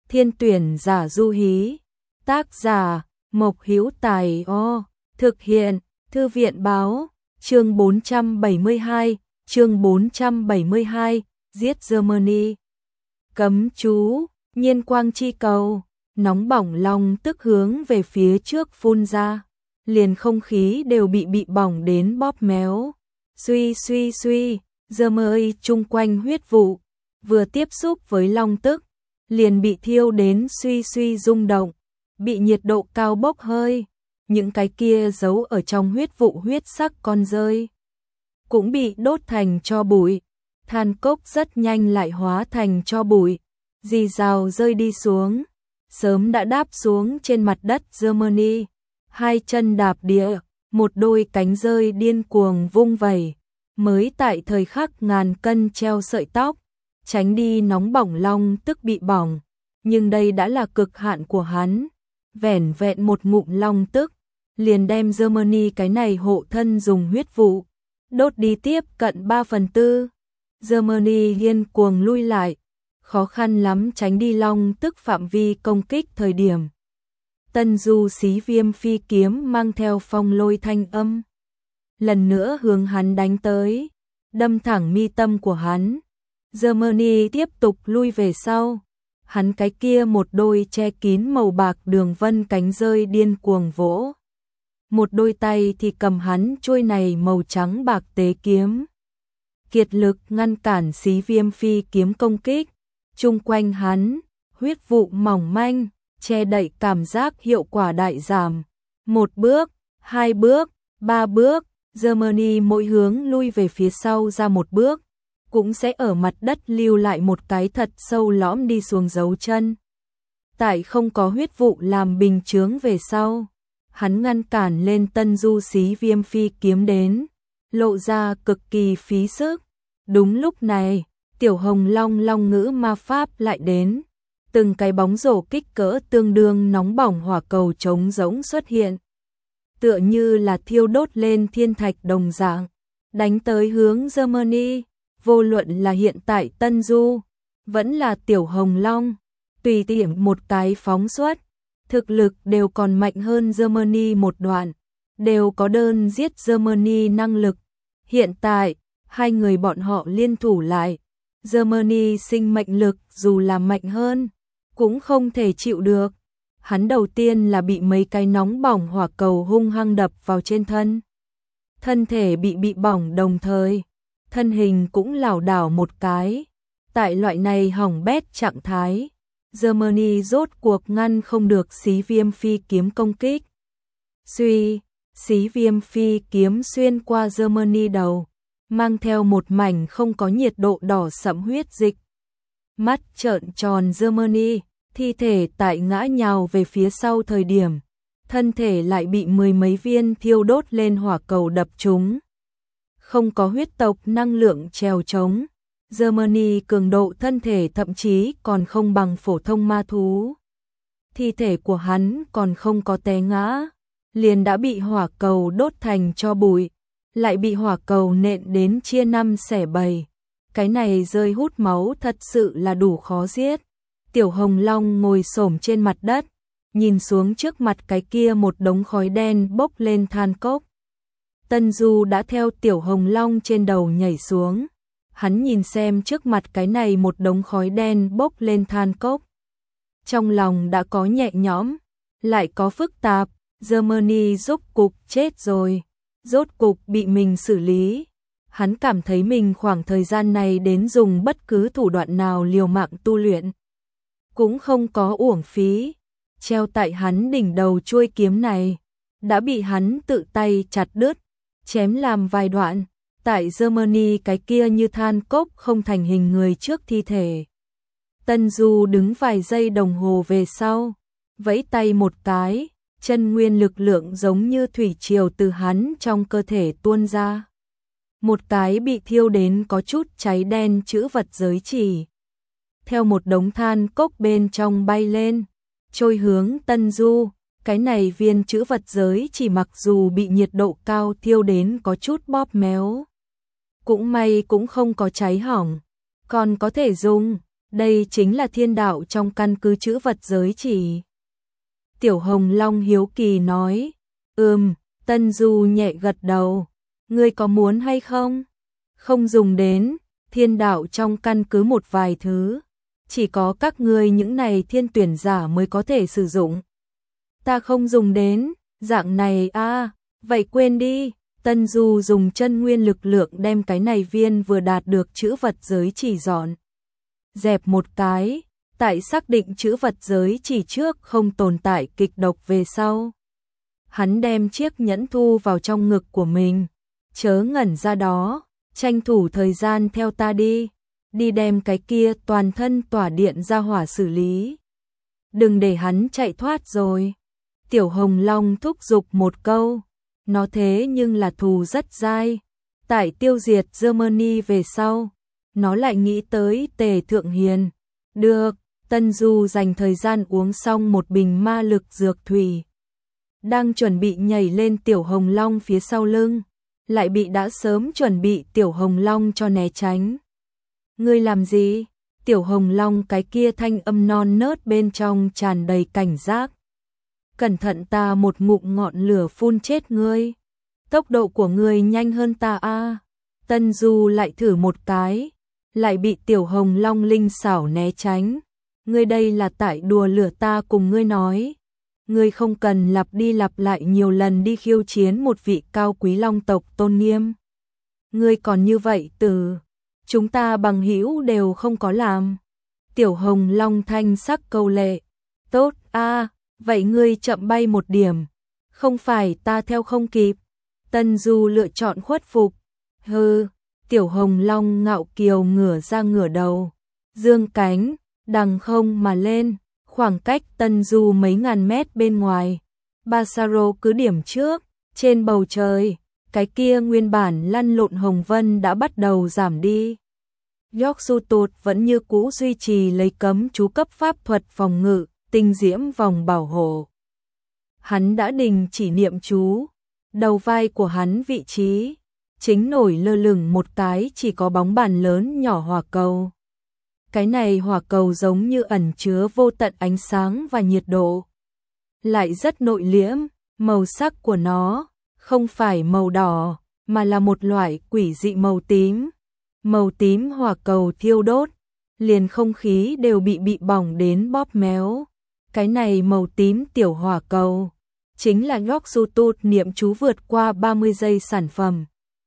Thiên tuyển giả du hí. Tác giả Mộc Hữu Tài. Thực hiện Thư viện báo. Chương 472, giết Germany. Cấm chú, nhiên quang chi cầu, nóng bỏng long tức hướng về phía trước phun ra, liền không khí đều bị bỏng đến bóp méo. Suy, Germany chung quanh huyết vụ, vừa tiếp xúc với long tức, liền bị thiêu đến suy rung động, bị nhiệt độ cao bốc hơi. Những cái kia giấu ở trong huyết vụ huyết sắc con rơi cũng bị đốt thành tro bụi. Than cốc rất nhanh lại hóa thành tro bụi, rì rào rơi đi xuống, sớm đã đáp xuống trên mặt đất Germany. Hai chân đạp địa, một đôi cánh rơi điên cuồng vung vẩy, mới tại thời khắc ngàn cân treo sợi tóc, tránh đi nóng bỏng long tức bị bỏng. Nhưng đây đã là cực hạn của hắn, vẻn vẹn một ngụm long tức liền đem Germany cái này hộ thân dùng huyết vụ đốt đi tiếp cận 3/4. Germany điên cuồng lui lại, khó khăn lắm tránh đi long tức phạm vi công kích thời điểm. Tân Du Xí Viêm phi kiếm mang theo phong lôi thanh âm, lần nữa hướng hắn đánh tới, đâm thẳng mi tâm của hắn. Germany tiếp tục lui về sau, hắn cái kia một đôi che kín màu bạc đường vân cánh rơi điên cuồng vỗ, một đôi tay thì cầm hắn chuôi này màu trắng bạc tế kiếm, kiệt lực ngăn cản Xí Viêm phi kiếm công kích. Chung quanh hắn, huyết vụ mỏng manh, che đậy cảm giác hiệu quả đại giảm. Một bước, hai bước, ba bước, Germany mỗi hướng lui về phía sau ra một bước, cũng sẽ ở mặt đất lưu lại một cái thật sâu lõm đi xuống dấu chân. Tại không có huyết vụ làm bình chướng về sau, hắn ngăn cản lên Tân Du Xí Viêm phi kiếm đến, lộ ra cực kỳ phí sức. Đúng lúc này, Tiểu Hồng Long ngữ ma pháp lại đến, từng cái bóng rổ kích cỡ tương đương nóng bỏng hỏa cầu trống rỗng xuất hiện, tựa như là thiêu đốt lên thiên thạch đồng dạng, đánh tới hướng Germany. Vô luận là hiện tại Tân Du, vẫn là Tiểu Hồng Long, tùy tiện một cái phóng xuất, thực lực đều còn mạnh hơn Germany một đoạn, đều có đơn giết Germany năng lực. Hiện tại, hai người bọn họ liên thủ lại, Germany sinh mệnh lực dù là mạnh hơn, cũng không thể chịu được. Hắn đầu tiên là bị mấy cái nóng bỏng hỏa cầu hung hăng đập vào trên thân. Thân thể bị bỏng đồng thời, thân hình cũng lảo đảo một cái. Tại loại này hỏng bét trạng thái, Germany rốt cuộc ngăn không được Xí Viêm phi kiếm công kích. Suy, Xí Viêm phi kiếm xuyên qua Germany đầu, mang theo một mảnh không có nhiệt độ đỏ sẫm huyết dịch. Mắt trợn tròn Germany, thi thể tại ngã nhào về phía sau thời điểm, thân thể lại bị mười mấy viên thiêu đốt lên hỏa cầu đập trúng. Không có huyết tộc năng lượng trèo trống, Germany cường độ thân thể thậm chí còn không bằng phổ thông ma thú. Thi thể của hắn còn không có té ngã, liền đã bị hỏa cầu đốt thành tro bụi, lại bị hỏa cầu nện đến chia năm xẻ bảy. Cái này rơi hút máu thật sự là đủ khó giết. Tiểu Hồng Long ngồi xổm trên mặt đất, nhìn xuống trước mặt cái kia một đống khói đen bốc lên than cốc. Tân Du đã theo Tiểu Hồng Long trên đầu nhảy xuống. Hắn nhìn xem trước mặt cái này một đống khói đen bốc lên than cốc. Trong lòng đã có nhẹ nhõm, lại có phức tạp. Germany rốt cục chết rồi, rốt cục bị mình xử lý. Hắn cảm thấy mình khoảng thời gian này đến dùng bất cứ thủ đoạn nào liều mạng tu luyện, cũng không có uổng phí. Treo tại hắn đỉnh đầu chuôi kiếm này, đã bị hắn tự tay chặt đứt, chém làm vài đoạn. Tại Germany cái kia như than cốc không thành hình người trước thi thể. Tân Du đứng vài giây đồng hồ về sau, vẫy tay một cái, chân nguyên lực lượng giống như thủy triều từ hắn trong cơ thể tuôn ra. Một cái bị thiêu đến có chút cháy đen chữ vật giới chỉ, theo một đống than cốc bên trong bay lên, trôi hướng Tân Du. Cái này viên chữ vật giới chỉ mặc dù bị nhiệt độ cao thiêu đến có chút bóp méo, cũng may cũng không có cháy hỏng, còn có thể dùng. Đây chính là thiên đạo trong căn cứ chữ vật giới chỉ. Tiểu Hồng Long hiếu kỳ nói, Tân Du nhẹ gật đầu, ngươi có muốn hay không? Không dùng đến, thiên đạo trong căn cứ một vài thứ, chỉ có các ngươi những này thiên tuyển giả mới có thể sử dụng. Ta không dùng đến, dạng này vậy quên đi. Tân Du dùng chân nguyên lực lượng đem cái này viên vừa đạt được chữ vật giới chỉ dọn dẹp một cái, tại xác định chữ vật giới chỉ trước không tồn tại kịch độc về sau. Hắn đem chiếc nhẫn thu vào trong ngực của mình, chớ ngẩn ra đó, tranh thủ thời gian theo ta đi đem cái kia toàn thân tỏa điện ra hỏa xử lý. Đừng để hắn chạy thoát rồi. Tiểu Hồng Long thúc giục một câu, nó thế nhưng là thù rất dai. Tại tiêu diệt Germany về sau, nó lại nghĩ tới Tề Thượng Hiền. Được, Tân Du dành thời gian uống xong một bình ma lực dược thủy. Đang chuẩn bị nhảy lên Tiểu Hồng Long phía sau lưng, lại bị đã sớm chuẩn bị Tiểu Hồng Long cho né tránh. Ngươi làm gì? Tiểu Hồng Long cái kia thanh âm non nớt bên trong tràn đầy cảnh giác. Cẩn thận ta một ngụm ngọn lửa phun chết ngươi. Tốc độ của ngươi nhanh hơn ta Tân Du lại thử một cái, lại bị Tiểu Hồng Long linh xảo né tránh. Ngươi đây là tại đùa lửa ta cùng ngươi nói. Ngươi không cần lặp đi lặp lại nhiều lần đi khiêu chiến một vị cao quý long tộc tôn nghiêm. Ngươi còn như vậy chúng ta bằng hữu đều không có làm. Tiểu Hồng Long thanh sắc câu lệ. Tốt vậy ngươi chậm bay một điểm. Không phải ta theo không kịp. Tân Du lựa chọn khuất phục. Tiểu Hồng Long ngạo kiều ngửa ra ngửa đầu, dương cánh, đằng không mà lên, khoảng cách Tân Du mấy ngàn mét bên ngoài. Basaro cứ điểm trước, trên bầu trời, cái kia nguyên bản lăn lộn hồng vân đã bắt đầu giảm đi. Yorksutut vẫn như cũ duy trì lấy cấm chú cấp pháp thuật phòng ngự, tinh diễm vòng bảo hộ. Hắn đã đình chỉ niệm chú, đầu vai của hắn vị trí chính nổi lơ lửng một cái chỉ có bóng bàn lớn nhỏ hỏa cầu. Cái này hỏa cầu giống như ẩn chứa vô tận ánh sáng và nhiệt độ, lại rất nội liễm. Màu sắc của nó không phải màu đỏ, mà là một loại quỷ dị màu tím. Màu tím hỏa cầu thiêu đốt, liền không khí đều bị bỏng đến bóp méo. Cái này màu tím tiểu hỏa cầu chính là Yorksutut niệm chú vượt qua 30 giây sản phẩm.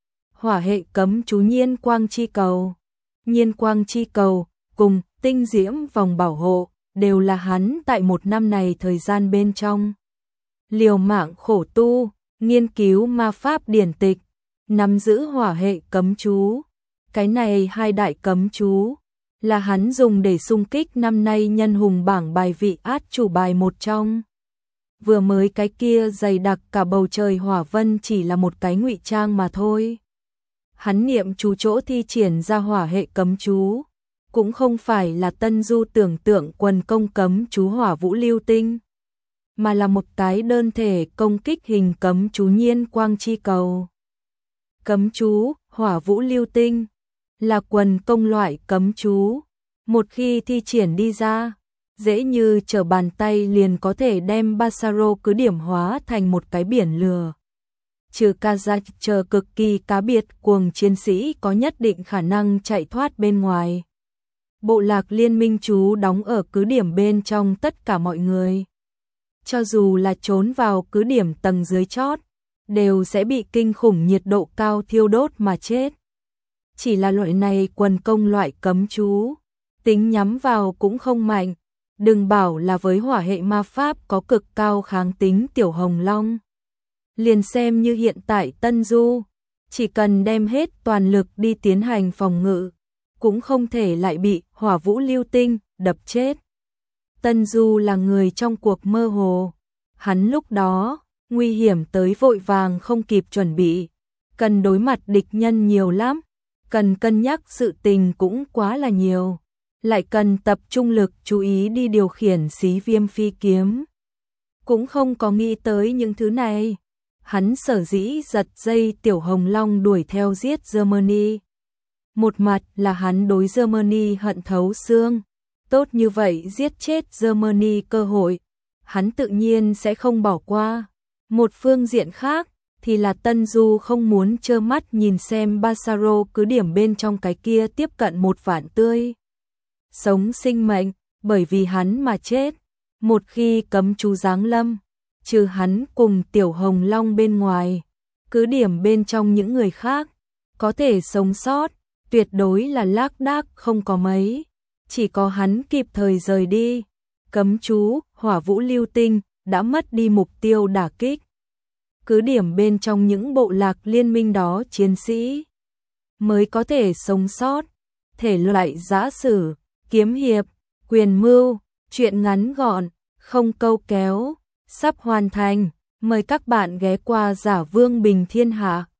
Hỏa hệ cấm chú nhiên quang chi cầu. Nhiên quang chi cầu cùng tinh diễm vòng bảo hộ đều là hắn tại một năm này thời gian bên trong liều mạng khổ tu, nghiên cứu ma pháp điển tịch, nắm giữ hỏa hệ cấm chú. Cái này hai đại cấm chú là hắn dùng để xung kích năm nay nhân hùng bảng bài vị át chủ bài một trong. Vừa mới cái kia dày đặc cả bầu trời hỏa vân chỉ là một cái ngụy trang mà thôi. Hắn niệm chú chỗ thi triển ra hỏa hệ cấm chú, cũng không phải là Tân Du tưởng tượng quần công cấm chú hỏa vũ lưu tinh, mà là một cái đơn thể công kích hình cấm chú nhiên quang chi cầu. Cấm chú hỏa vũ lưu tinh là quần công loại cấm chú, một khi thi triển đi ra, dễ như trở bàn tay liền có thể đem Basaro cứ điểm hóa thành một cái biển lửa. Trừ Kazakh chờ cực kỳ cá biệt cuồng chiến sĩ có nhất định khả năng chạy thoát bên ngoài. Bộ lạc liên minh chú đóng ở cứ điểm bên trong tất cả mọi người, cho dù là trốn vào cứ điểm tầng dưới chót, đều sẽ bị kinh khủng nhiệt độ cao thiêu đốt mà chết. Chỉ là loại này quần công loại cấm chú, tính nhắm vào cũng không mạnh, đừng bảo là với hỏa hệ ma pháp có cực cao kháng tính Tiểu Hồng Long. Liền xem như hiện tại Tân Du, chỉ cần đem hết toàn lực đi tiến hành phòng ngự, cũng không thể lại bị hỏa vũ lưu tinh đập chết. Tân Du là người trong cuộc mơ hồ, hắn lúc đó nguy hiểm tới vội vàng không kịp chuẩn bị, cần đối mặt địch nhân nhiều lắm, cần cân nhắc sự tình cũng quá là nhiều, lại cần tập trung lực chú ý đi điều khiển xí viêm phi kiếm. Cũng không có nghĩ tới những thứ này. Hắn sở dĩ giật dây Tiểu Hồng Long đuổi theo giết Germany. Một mặt là hắn đối Germany hận thấu xương, tốt như vậy giết chết Germany cơ hội, hắn tự nhiên sẽ không bỏ qua. Một phương diện khác thì là Tân Du không muốn trơ mắt nhìn xem Basaro cứ điểm bên trong cái kia tiếp cận một vạn tươi sống sinh mệnh, bởi vì hắn mà chết. Một khi cấm chú giáng lâm, trừ hắn cùng Tiểu Hồng Long bên ngoài, cứ điểm bên trong những người khác có thể sống sót, tuyệt đối là lác đác không có mấy. Chỉ có hắn kịp thời rời đi, cấm chú, hỏa vũ lưu tinh đã mất đi mục tiêu đả kích. Cứ điểm bên trong những bộ lạc liên minh đó chiến sĩ mới có thể sống sót. Thể loại giã sử, kiếm hiệp, quyền mưu, truyện ngắn gọn, không câu kéo, sắp hoàn thành. Mời các bạn ghé qua Giả Vương Bình Thiên Hạ.